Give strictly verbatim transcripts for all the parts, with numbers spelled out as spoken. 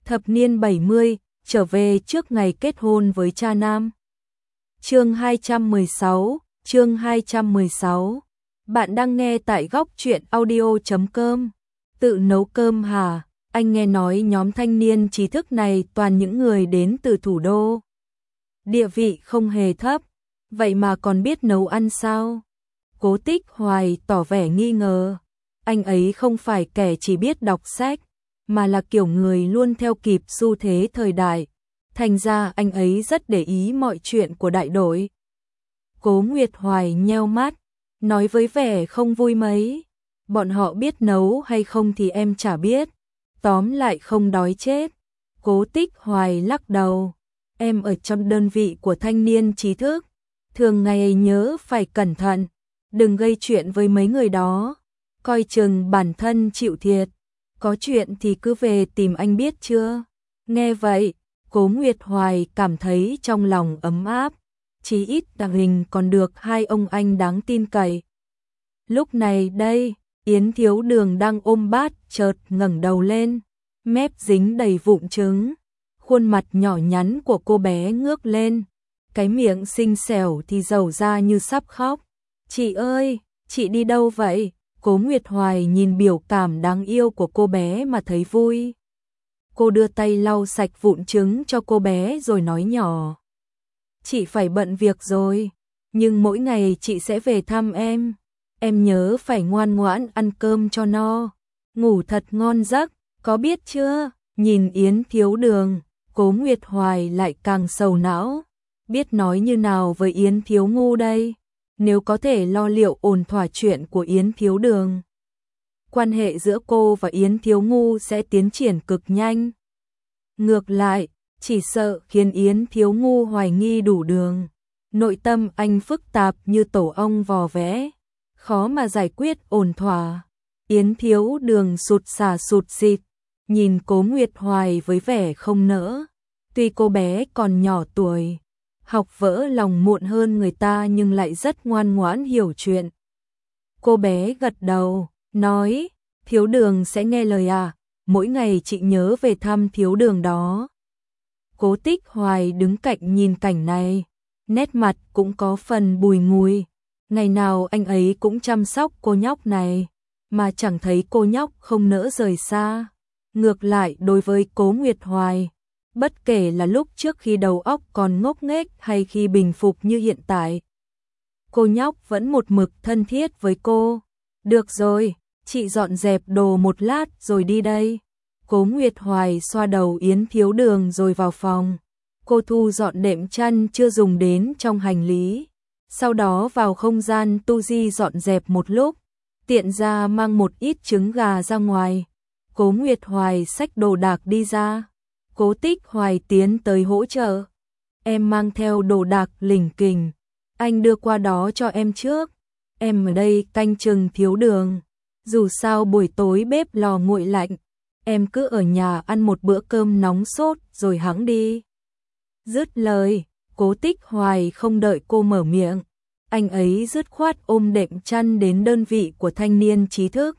Thập niên bảy mươi, trở về trước ngày kết hôn với cha nam. Chương hai trăm mười sáu, chương hai trăm mười sáu. Bạn đang nghe tại góc truyện audio chấm com. Tự nấu cơm hả? Anh nghe nói nhóm thanh niên trí thức này toàn những người đến từ thủ đô. Địa vị không hề thấp, vậy mà còn biết nấu ăn sao? Cố Tích Hoài tỏ vẻ nghi ngờ. Anh ấy không phải kẻ chỉ biết đọc sách, mà là kiểu người luôn theo kịp xu thế thời đại. Thành ra anh ấy rất để ý mọi chuyện của đại đội. Cố Nguyệt Hoài nheo mắt, nói với vẻ không vui mấy. Bọn họ biết nấu hay không thì em chả biết. Tóm lại không đói chết. Cố Tích Hoài lắc đầu. Em ở trong đơn vị của thanh niên trí thức. Thường ngày nhớ phải cẩn thận. Đừng gây chuyện với mấy người đó. Coi chừng bản thân chịu thiệt. Có chuyện thì cứ về tìm anh biết chưa? Nghe vậy, Cố Nguyệt Hoài cảm thấy trong lòng ấm áp. Chí ít đằng hình còn được hai ông anh đáng tin cậy. Lúc này đây, Yến Thiếu Đường đang ôm bát chợt ngẩng đầu lên, mép dính đầy vụn trứng. Khuôn mặt nhỏ nhắn của cô bé ngước lên, cái miệng xinh xẻo thì dầu ra như sắp khóc. Chị ơi, chị đi đâu vậy? Cố Nguyệt Hoài nhìn biểu cảm đáng yêu của cô bé mà thấy vui. Cô đưa tay lau sạch vụn trứng cho cô bé rồi nói nhỏ. Chị phải bận việc rồi, nhưng mỗi ngày chị sẽ về thăm em. Em nhớ phải ngoan ngoãn ăn cơm cho no, ngủ thật ngon giấc, có biết chưa? Nhìn Yến Thiếu Đường, Cố Nguyệt Hoài lại càng sầu não. Biết nói như nào với Yến Thiếu Ngu đây? Nếu có thể lo liệu ổn thỏa chuyện của Yến Thiếu Đường, quan hệ giữa cô và Yến Thiếu Ngu sẽ tiến triển cực nhanh. Ngược lại, chỉ sợ khiến Yến Thiếu Ngu hoài nghi đủ đường. Nội tâm anh phức tạp như tổ ong vò vẽ, khó mà giải quyết ổn thỏa. Yến Thiếu Đường sụt sà sụt xịt, nhìn Cố Nguyệt Hoài với vẻ không nỡ. Tuy cô bé còn nhỏ tuổi, học vỡ lòng muộn hơn người ta nhưng lại rất ngoan ngoãn hiểu chuyện. Cô bé gật đầu, nói, Thiếu Đường sẽ nghe lời à, mỗi ngày chị nhớ về thăm Thiếu Đường đó. Cố Tích Hoài đứng cạnh nhìn cảnh này, nét mặt cũng có phần bùi ngùi. Ngày nào anh ấy cũng chăm sóc cô nhóc này, mà chẳng thấy cô nhóc không nỡ rời xa. Ngược lại đối với Cố Nguyệt Hoài, bất kể là lúc trước khi đầu óc còn ngốc nghếch hay khi bình phục như hiện tại, cô nhóc vẫn một mực thân thiết với cô. Được rồi, chị dọn dẹp đồ một lát rồi đi đây. Cố Nguyệt Hoài xoa đầu Yến Thiếu Đường rồi vào phòng. Cô thu dọn đệm chăn chưa dùng đến trong hành lý. Sau đó vào không gian tu di dọn dẹp một lúc, tiện ra mang một ít trứng gà ra ngoài. Cố Nguyệt Hoài xách đồ đạc đi ra. Cố Tích Hoài tiến tới hỗ trợ. Em mang theo đồ đạc lỉnh kỉnh, anh đưa qua đó cho em trước. Em ở đây canh chừng Thiếu Đường. Dù sao buổi tối bếp lò nguội lạnh, em cứ ở nhà ăn một bữa cơm nóng sốt rồi hẵng đi. Dứt lời, Cố Tích Hoài không đợi cô mở miệng, anh ấy dứt khoát ôm đệm chăn đến đơn vị của thanh niên trí thức.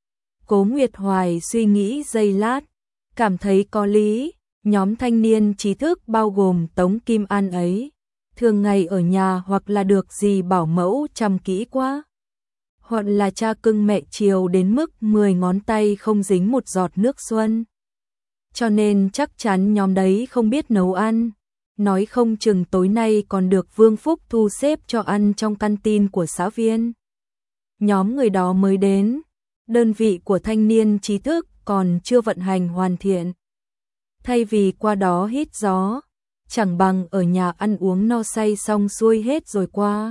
Cố Nguyệt Hoài suy nghĩ giây lát, cảm thấy có lý. Nhóm thanh niên trí thức bao gồm Tống Kim An ấy, thường ngày ở nhà hoặc là được dì bảo mẫu chăm kỹ quá, hoặc là cha cưng mẹ chiều đến mức mười ngón tay không dính một giọt nước xuân. Cho nên chắc chắn nhóm đấy không biết nấu ăn. Nói không chừng tối nay còn được Vương Phúc thu xếp cho ăn trong căn tin của xã viên. Nhóm người đó mới đến, đơn vị của thanh niên trí thức còn chưa vận hành hoàn thiện. Thay vì qua đó hít gió, chẳng bằng ở nhà ăn uống no say xong xuôi hết rồi qua.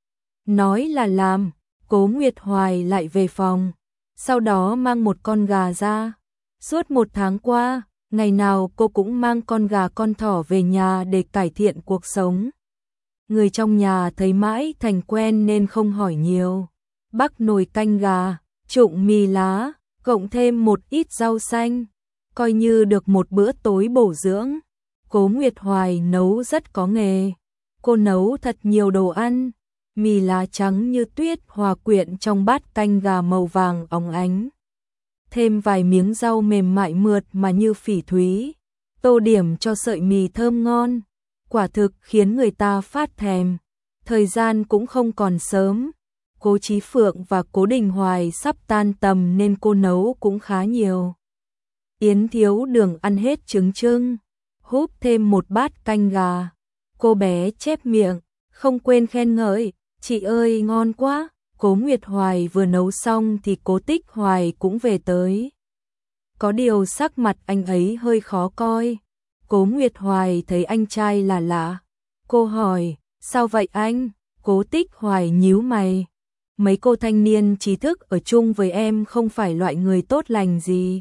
Nói là làm, Cố Nguyệt Hoài lại về phòng, sau đó mang một con gà ra. Suốt một tháng qua, ngày nào cô cũng mang con gà con thỏ về nhà để cải thiện cuộc sống. Người trong nhà thấy mãi thành quen nên không hỏi nhiều. Bắc nồi canh gà, trụng mì lá, cộng thêm một ít rau xanh, coi như được một bữa tối bổ dưỡng. Cố Nguyệt Hoài nấu rất có nghề. Cô nấu thật nhiều đồ ăn. Mì lá trắng như tuyết hòa quyện trong bát canh gà màu vàng óng ánh. thêm vài miếng rau mềm mại mượt mà như phỉ thúy, tô điểm cho sợi mì thơm ngon, quả thực khiến người ta phát thèm. Thời gian cũng không còn sớm, Cố Chí Phượng và Cố Đình Hoài sắp tan tầm nên cô nấu cũng khá nhiều. Yến Thiếu Đường ăn hết trứng trưng, húp thêm một bát canh gà. Cô bé chép miệng, không quên khen ngợi, chị ơi ngon quá. Cố Nguyệt Hoài vừa nấu xong thì Cố Tích Hoài cũng về tới. Có điều sắc mặt anh ấy hơi khó coi. Cố Nguyệt Hoài thấy anh trai là lạ. Cô hỏi, sao vậy anh? Cố Tích Hoài nhíu mày. Mấy cô thanh niên trí thức ở chung với em không phải loại người tốt lành gì.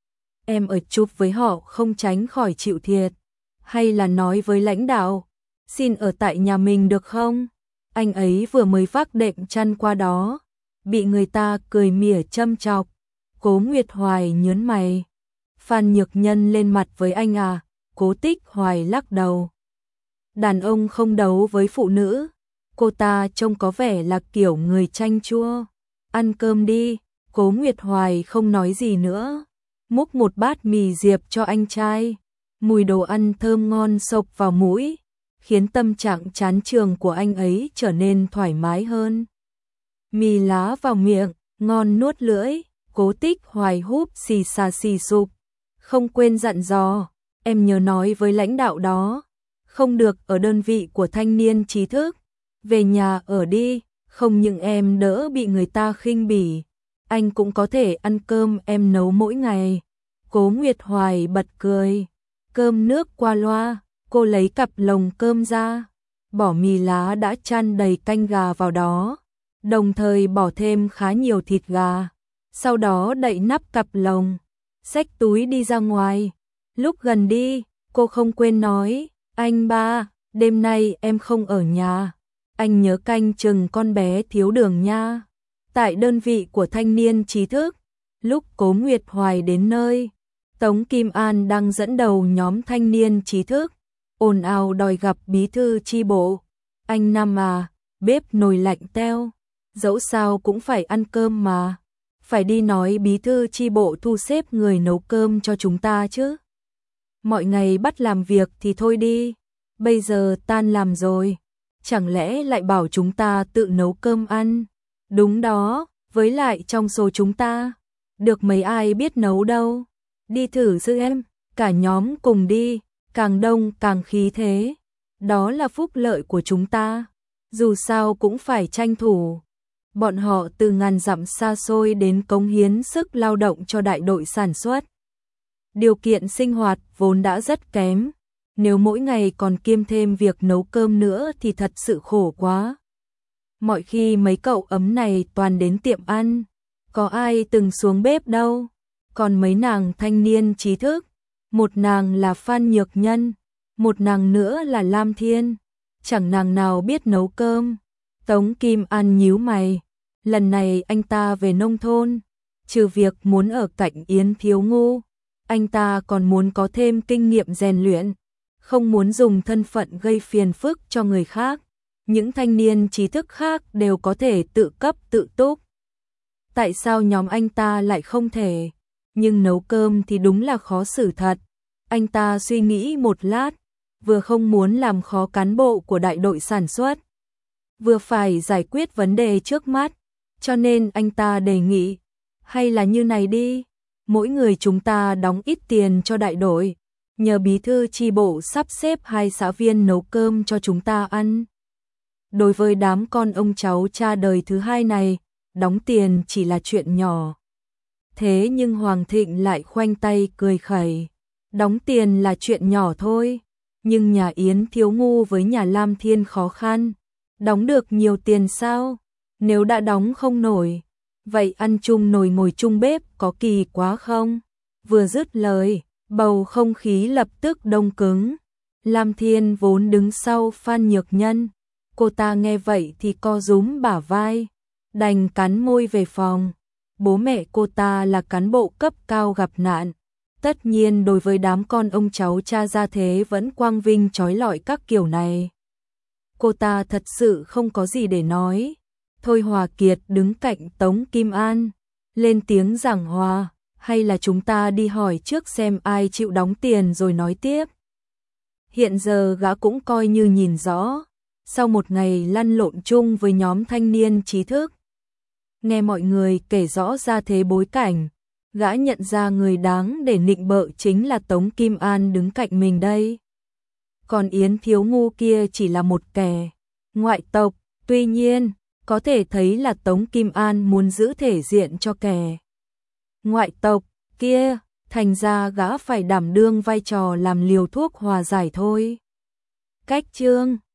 Em ở chung với họ không tránh khỏi chịu thiệt. Hay là nói với lãnh đạo, xin ở tại nhà mình được không? Anh ấy vừa mới vác đệm chăn qua đó, bị người ta cười mỉa châm chọc. Cố Nguyệt Hoài nhớn mày. Phan Nhược Nhân lên mặt với anh à? Cố Tích Hoài lắc đầu. Đàn ông không đấu với phụ nữ. Cô ta trông có vẻ là kiểu người chanh chua. Ăn cơm đi. Cố Nguyệt Hoài không nói gì nữa, múc một bát mì diệp cho anh trai. Mùi đồ ăn thơm ngon xộc vào mũi, khiến tâm trạng chán trường của anh ấy trở nên thoải mái hơn. Mì lá vào miệng, ngon nuốt lưỡi. Cố Tích Hoài húp xì xà xì sụp. Không quên dặn dò, em nhớ nói với lãnh đạo đó, không được ở đơn vị của thanh niên trí thức. Về nhà ở đi, không những em đỡ bị người ta khinh bỉ, anh cũng có thể ăn cơm em nấu mỗi ngày. Cố Nguyệt Hoài bật cười. Cơm nước qua loa, cô lấy cặp lồng cơm ra, bỏ mì lá đã chan đầy canh gà vào đó, đồng thời bỏ thêm khá nhiều thịt gà. Sau đó đậy nắp cặp lồng, xách túi đi ra ngoài. Lúc gần đi, cô không quên nói, anh ba, đêm nay em không ở nhà, anh nhớ canh chừng con bé Thiếu Đường nha. Tại đơn vị của thanh niên trí thức, lúc Cố Nguyệt Hoài đến nơi, Tống Kim An đang dẫn đầu nhóm thanh niên trí thức, ồn ào đòi gặp bí thư chi bộ. Anh Năm à, bếp nồi lạnh teo, dẫu sao cũng phải ăn cơm mà, phải đi nói bí thư chi bộ thu xếp người nấu cơm cho chúng ta chứ. Mọi ngày bắt làm việc thì thôi đi, bây giờ tan làm rồi, chẳng lẽ lại bảo chúng ta tự nấu cơm ăn? Đúng đó, với lại trong số chúng ta, được mấy ai biết nấu đâu. Đi thử sư em, cả nhóm cùng đi, càng đông càng khí thế. Đó là phúc lợi của chúng ta, dù sao cũng phải tranh thủ. Bọn họ từ ngàn dặm xa xôi đến cống hiến sức lao động cho đại đội sản xuất. Điều kiện sinh hoạt vốn đã rất kém, nếu mỗi ngày còn kiêm thêm việc nấu cơm nữa thì thật sự khổ quá. Mọi khi mấy cậu ấm này toàn đến tiệm ăn, có ai từng xuống bếp đâu. Còn mấy nàng thanh niên trí thức, một nàng là Phan Nhược Nhân, một nàng nữa là Lam Thiên, chẳng nàng nào biết nấu cơm. Tống Kim An nhíu mày, lần này anh ta về nông thôn, trừ việc muốn ở cạnh Yến Thiếu Ngu, anh ta còn muốn có thêm kinh nghiệm rèn luyện, không muốn dùng thân phận gây phiền phức cho người khác. Những thanh niên trí thức khác đều có thể tự cấp tự túc. Tại sao nhóm anh ta lại không thể? Nhưng nấu cơm thì đúng là khó xử thật. Anh ta suy nghĩ một lát, vừa không muốn làm khó cán bộ của đại đội sản xuất, vừa phải giải quyết vấn đề trước mắt, cho nên anh ta đề nghị, hay là như này đi, mỗi người chúng ta đóng ít tiền cho đại đội, nhờ bí thư chi bộ sắp xếp hai xã viên nấu cơm cho chúng ta ăn. Đối với đám con ông cháu cha đời thứ hai này, đóng tiền chỉ là chuyện nhỏ. Thế nhưng Hoàng Thịnh lại khoanh tay cười khẩy. Đóng tiền là chuyện nhỏ thôi, nhưng nhà Yến Thiếu Ngu với nhà Lam Thiên khó khăn. Đóng được nhiều tiền sao? Nếu đã đóng không nổi, vậy ăn chung nồi ngồi chung bếp có kỳ quá không? Vừa dứt lời, bầu không khí lập tức đông cứng. Lam Thiên vốn đứng sau Phan Nhược Nhân, cô ta nghe vậy thì co rúm bả vai, đành cắn môi về phòng. Bố mẹ cô ta là cán bộ cấp cao gặp nạn, tất nhiên đối với đám con ông cháu cha gia thế vẫn quang vinh trói lọi các kiểu này. Cô ta thật sự không có gì để nói. Thôi Hòa Kiệt đứng cạnh Tống Kim An, lên tiếng giảng hòa, hay là chúng ta đi hỏi trước xem ai chịu đóng tiền rồi nói tiếp. Hiện giờ gã cũng coi như nhìn rõ, sau một ngày lăn lộn chung với nhóm thanh niên trí thức. Nghe mọi người kể rõ ra thế bối cảnh, gã nhận ra người đáng để nịnh bợ chính là Tống Kim An đứng cạnh mình đây. Còn Yến Thiếu Ngu kia chỉ là một kẻ ngoại tộc, tuy nhiên, có thể thấy là Tống Kim An muốn giữ thể diện cho kẻ ngoại tộc kia, thành ra gã phải đảm đương vai trò làm liều thuốc hòa giải thôi. Cách chương